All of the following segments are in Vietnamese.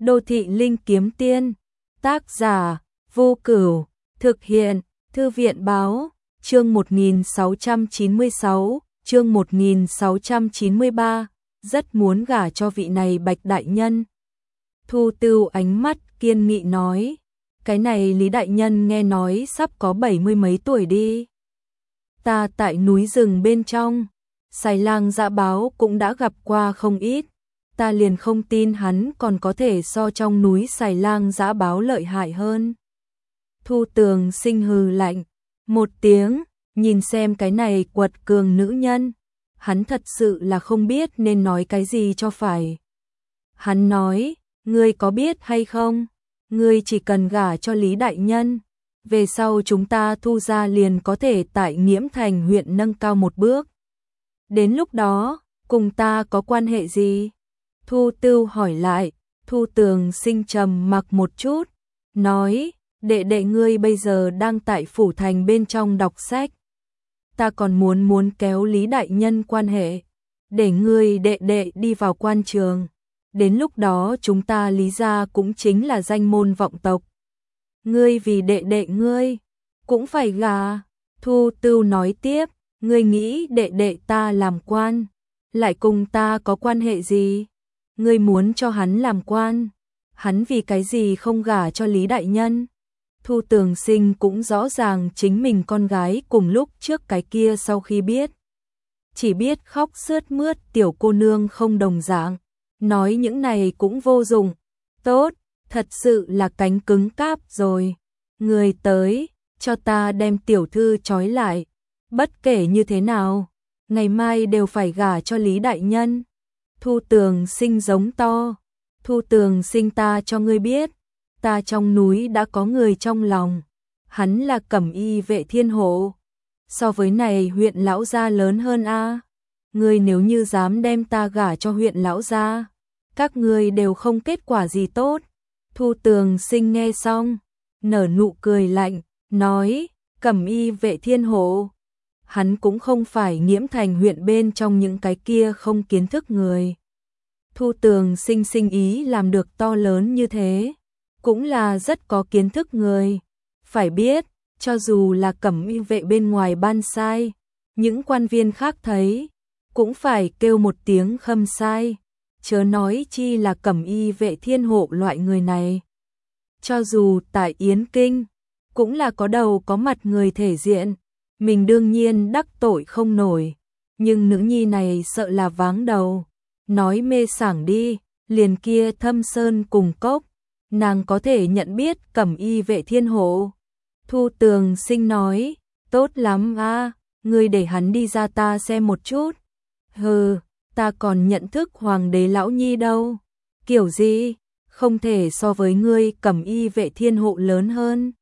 Đô thị linh kiếm tiên, tác giả, Vô Cửu, thực hiện, Thư viện báo, chương 1696, chương 1693, rất muốn gả cho vị này Bạch đại nhân. Thu Tưu ánh mắt kiên nghị nói, cái này Lý đại nhân nghe nói sắp có 70 mấy tuổi đi. Ta tại núi rừng bên trong, xài lang dã báo cũng đã gặp qua không ít, ta liền không tin hắn còn có thể so trong núi xài lang dã báo lợi hại hơn. Thu Tường Sinh hừ lạnh một tiếng, nhìn xem cái này quật cường nữ nhân, hắn thật sự là không biết nên nói cái gì cho phải. Hắn nói, ngươi có biết hay không, ngươi chỉ cần gả cho Lý đại nhân, về sau chúng ta Thu gia liền có thể tại Nghiễm Thành huyện nâng cao một bước. Đến lúc đó, cùng ta có quan hệ gì? Thu Tưu hỏi lại. Thu Tường Sinh trầm mặc một chút, nói, đệ đệ ngươi bây giờ đang tại phủ thành bên trong đọc sách. Ta còn muốn kéo Lý đại nhân quan hệ, để ngươi đệ đệ đi vào quan trường. Đến lúc đó chúng ta Lý gia cũng chính là danh môn vọng tộc. Ngươi vì đệ đệ ngươi cũng phải gả. Thu Tưu nói tiếp, ngươi nghĩ đệ đệ ta làm quan, lại cùng ta có quan hệ gì? Ngươi muốn cho hắn làm quan, hắn vì cái gì không gả cho Lý đại nhân? Thu Tường Sinh cũng rõ ràng chính mình con gái cùng lúc trước cái kia sau khi biết, chỉ biết khóc sướt mướt tiểu cô nương không đồng dạng, nói những này cũng vô dụng. Tốt, thật sự là cánh cứng cáp rồi. Người tới, cho ta đem tiểu thư trói lại, bất kể như thế nào, ngày mai đều phải gả cho Lý đại nhân. Thu Tường Sinh giống to, Thu Tường Sinh, ta cho ngươi biết, ta trong núi đã có người trong lòng, hắn là Cẩm Y vệ thiên hộ, so với này huyện lão gia lớn hơn a. Ngươi nếu như dám đem ta gả cho huyện lão gia, các ngươi đều không kết quả gì tốt. Thu Tường Sinh nghe xong, nở nụ cười lạnh, nói, Cẩm Y vệ thiên hộ, hắn cũng không phải Nghiễm Thành huyện bên trong những cái kia không kiến thức người. Thu Tường Sinh sinh ý làm được to lớn như thế, cũng là rất có kiến thức người. Phải biết, cho dù là Cẩm Y vệ bên ngoài ban sai, những quan viên khác thấy, cũng phải kêu một tiếng khâm sai, chớ nói chi là Cẩm Y vệ thiên hộ loại người này. Cho dù tại Yến Kinh, cũng là có đầu có mặt người thể diện, mình đương nhiên đắc tội không nổi, nhưng nữ nhi này sợ là váng đầu. Nói mê sảng đi, liền kia Thâm Sơn cùng cốc, nàng có thể nhận biết Cẩm Y vệ thiên hộ. Thu Tường Sinh nói, tốt lắm a, ngươi để hắn đi ra ta xem một chút. Hừ, ta còn nhận thức hoàng đế lão nhi đâu. Kiểu gì, không thể so với ngươi Cẩm Y vệ thiên hộ lớn hơn.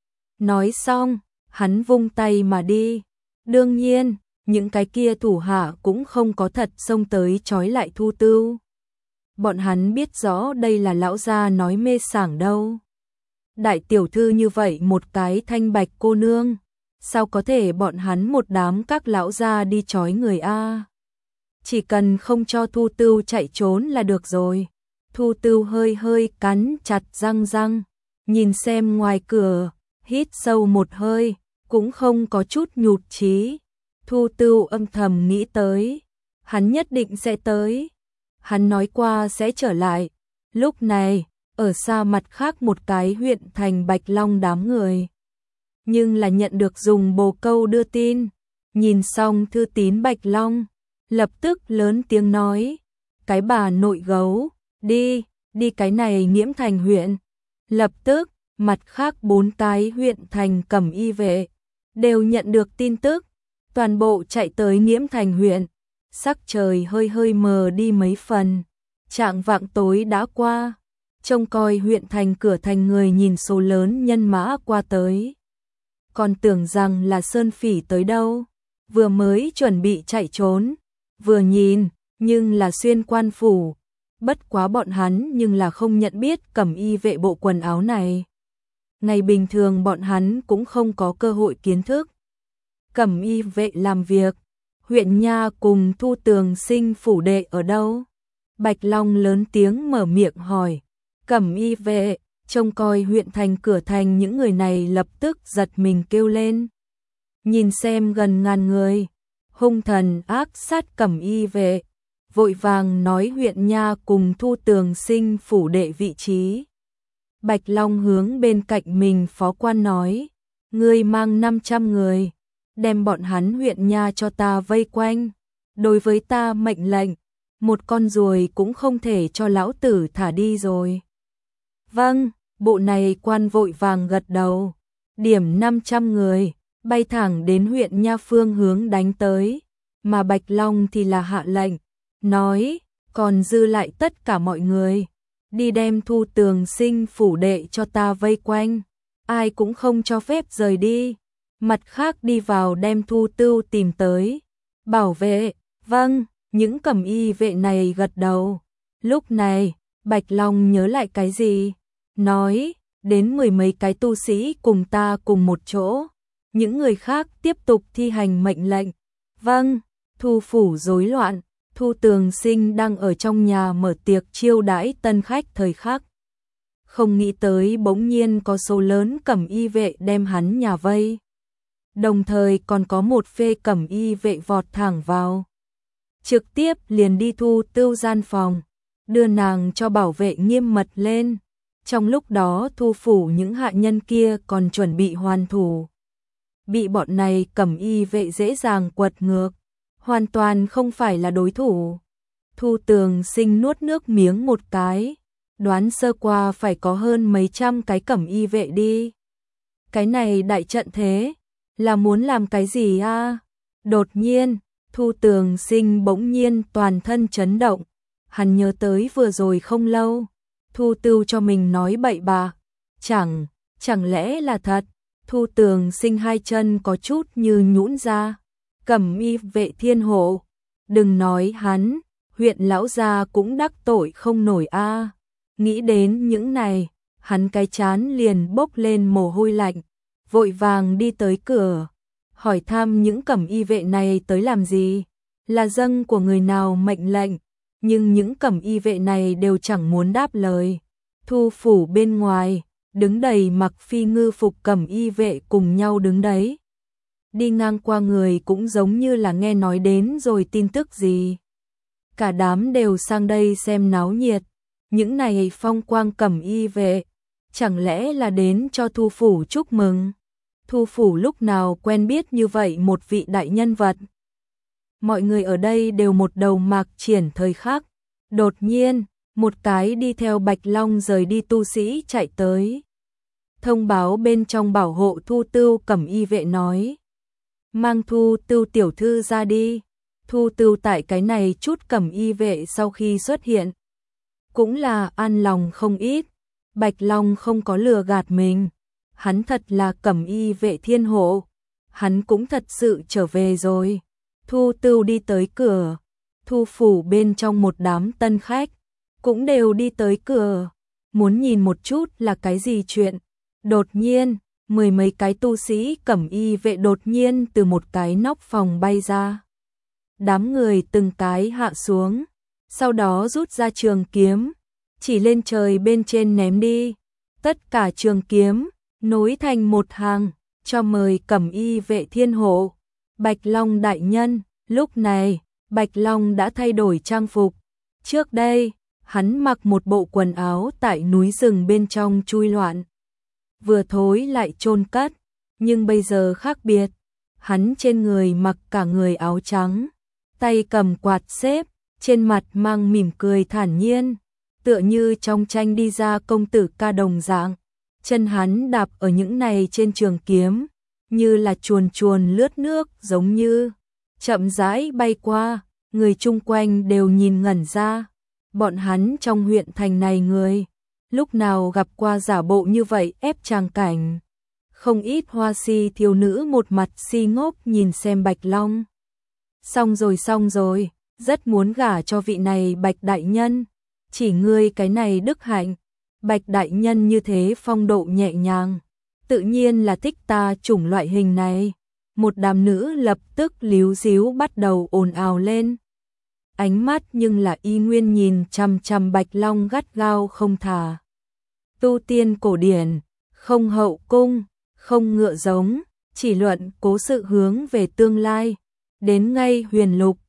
Nói xong, hắn vung tay mà đi. Đương nhiên, những cái kia thủ hạ cũng không có thật xông tới trói lại Thu Tưu. Bọn hắn biết rõ đây là lão gia nói mê sảng đâu. Đại tiểu thư như vậy một cái thanh bạch cô nương, sao có thể bọn hắn một đám các lão gia đi trói người a? Chỉ cần không cho Thu Tưu chạy trốn là được rồi. Thu Tưu hơi cắn chặt răng, nhìn xem ngoài cửa, hít sâu một hơi, cũng không có chút nhụt chí. Thu Tưu âm thầm nghĩ tới, hắn nhất định sẽ tới. Hắn nói qua sẽ trở lại. Lúc này, ở xa mặt khác một cái huyện thành Bạch Long đám người, nhưng là nhận được dùng bồ câu đưa tin. Nhìn xong thư tín Bạch Long, lập tức lớn tiếng nói, cái bà nội gấu, đi cái này Nghiễm Thành huyện. Lập tức, mặt khác 4 cái huyện thành Cẩm Y vệ đều nhận được tin tức, toàn bộ chạy tới Nghiễm Thành huyện. Sắc trời hơi mờ đi mấy phần, chạng vạng tối đã qua, trông coi huyện thành cửa thành người nhìn số lớn nhân mã qua tới, còn tưởng rằng là Sơn Phỉ tới đâu, vừa mới chuẩn bị chạy trốn, vừa nhìn, nhưng là Xuyên quan phủ. Bất quá bọn hắn nhưng là không nhận biết Cẩm Y vệ bộ quần áo này. Ngày bình thường bọn hắn cũng không có cơ hội kiến thức Cẩm Y vệ làm việc. Huyện nha cùng Thu Tường Sinh phủ đệ ở đâu? Bạch Long lớn tiếng mở miệng hỏi. Cẩm y vệ, trông coi huyện thành cửa thành, những người này lập tức giật mình kêu lên. Nhìn xem gần ngàn người, hung thần ác sát cẩm y vệ, vội vàng nói huyện nha cùng Thu Tường Sinh phủ đệ vị trí. Bạch Long hướng bên cạnh mình phó quan nói, ngươi mang 500 người, đem bọn hắn huyện nha cho ta vây quanh, đối với ta mệnh lệnh, một con ruồi cũng không thể cho lão tử thả đi rồi. Vâng, bộ này quan vội vàng gật đầu, điểm 500 người, bay thẳng đến huyện nha phương hướng đánh tới, mà Bạch Long thì là hạ lệnh, nói, còn dư lại tất cả mọi người, đi đem Thu Tường Sinh phủ đệ cho ta vây quanh, ai cũng không cho phép rời đi, mặt khác đi vào đem Thu Tưu tìm tới, bảo vệ. Vâng, những cẩm y vệ này gật đầu. Lúc này, Bạch Long nhớ lại cái gì? Nói, đến 10 mấy cái tu sĩ cùng ta cùng một chỗ. Những người khác tiếp tục thi hành mệnh lệnh. Vâng, Thu phủ rối loạn, Thu Tường Sinh đang ở trong nhà mở tiệc chiêu đãi tân khách thời khắc. Không nghĩ tới bỗng nhiên có số lớn cẩm y vệ đem hắn nhà vây. Đồng thời còn có một phê cẩm y vệ vọt thẳng vào. Trực tiếp liền đi Thu Tưu gian phòng, đưa nàng cho bảo vệ nghiêm mật lên. Trong lúc đó Thu phủ những hạ nhân kia còn chuẩn bị hoàn thủ. Bị bọn này cẩm y vệ dễ dàng quật ngược, hoàn toàn không phải là đối thủ. Thu Tường Sinh nuốt nước miếng một cái, đoán sơ qua phải có hơn mấy trăm cái cẩm y vệ đi. Cái này đại trận thế, là muốn làm cái gì a? Đột nhiên, Thu Tường Sinh bỗng nhiên toàn thân chấn động, hắn nhớ tới vừa rồi không lâu, Thu Tưu cho mình nói bậy bạ, chẳng lẽ là thật? Thu Tường Sinh hai chân có chút như nhũn ra, cẩm y vệ thiên hộ, đừng nói hắn, huyện lão gia cũng đắc tội không nổi a. Nghĩ đến những này, hắn cái chán liền bốc lên mồ hôi lạnh, vội vàng đi tới cửa, hỏi thăm những cẩm y vệ này tới làm gì, là dâng của người nào mệnh lệnh, nhưng những cẩm y vệ này đều chẳng muốn đáp lời. Thu phủ bên ngoài, đứng đầy mặc phi ngư phục cẩm y vệ cùng nhau đứng đấy. Đi ngang qua người cũng giống như là nghe nói đến rồi tin tức gì. Cả đám đều sang đây xem náo nhiệt, những này phong quang cẩm y vệ, chẳng lẽ là đến cho Thu phủ chúc mừng. Thu phủ lúc nào quen biết như vậy một vị đại nhân vật. Mọi người ở đây đều một đầu mạc triển thời khắc. Đột nhiên, một cái đi theo Bạch Long rời đi tu sĩ chạy tới. Thông báo bên trong bảo hộ Thu Tưu cẩm y vệ nói. Mang Thu Tưu tiểu thư ra đi. Thu Tưu tại cái này chút cẩm y vệ sau khi xuất hiện. Cũng là an lòng không ít. Bạch Long không có lừa gạt mình. Hắn thật là cẩm y vệ thiên hộ. Hắn cũng thật sự trở về rồi. Thu Tưu đi tới cửa. Thu phủ bên trong một đám tân khách. Cũng đều đi tới cửa. Muốn nhìn một chút là cái gì chuyện. Đột nhiên, mười mấy cái tu sĩ cẩm y vệ đột nhiên từ một cái nóc phòng bay ra. Đám người từng cái hạ xuống. Sau đó rút ra trường kiếm. Chỉ lên trời bên trên ném đi. Tất cả trường kiếm nối thành một hàng, cho mời cẩm y vệ thiên hộ. Bạch Long đại nhân, lúc này, Bạch Long đã thay đổi trang phục. Trước đây, hắn mặc một bộ quần áo tại núi rừng bên trong chui loạn. Vừa thối lại chôn cất, nhưng bây giờ khác biệt. Hắn trên người mặc cả người áo trắng, tay cầm quạt xếp, trên mặt mang mỉm cười thản nhiên, tựa như trong tranh đi ra công tử ca đồng dạng. Chân hắn đạp ở những này trên trường kiếm, như là chuồn chuồn lướt nước giống như chậm rãi bay qua, người chung quanh đều nhìn ngẩn ra. Bọn hắn trong huyện thành này người, lúc nào gặp qua giả bộ như vậy ép tràng cảnh. Không ít hoa si thiếu nữ một mặt si ngốc nhìn xem Bạch Long. Xong rồi, rất muốn gả cho vị này Bạch đại nhân, chỉ ngươi cái này đức hạnh. Bạch đại nhân như thế phong độ nhẹ nhàng, tự nhiên là thích ta chủng loại hình này. Một đám nữ lập tức líu díu bắt đầu ồn ào lên. Ánh mắt nhưng là y nguyên nhìn chằm chằm Bạch Long gắt gao không thả. tu tiên cổ điển, không hậu cung, không ngựa giống, chỉ luận cố sự hướng về tương lai. Đến ngay huyền lục,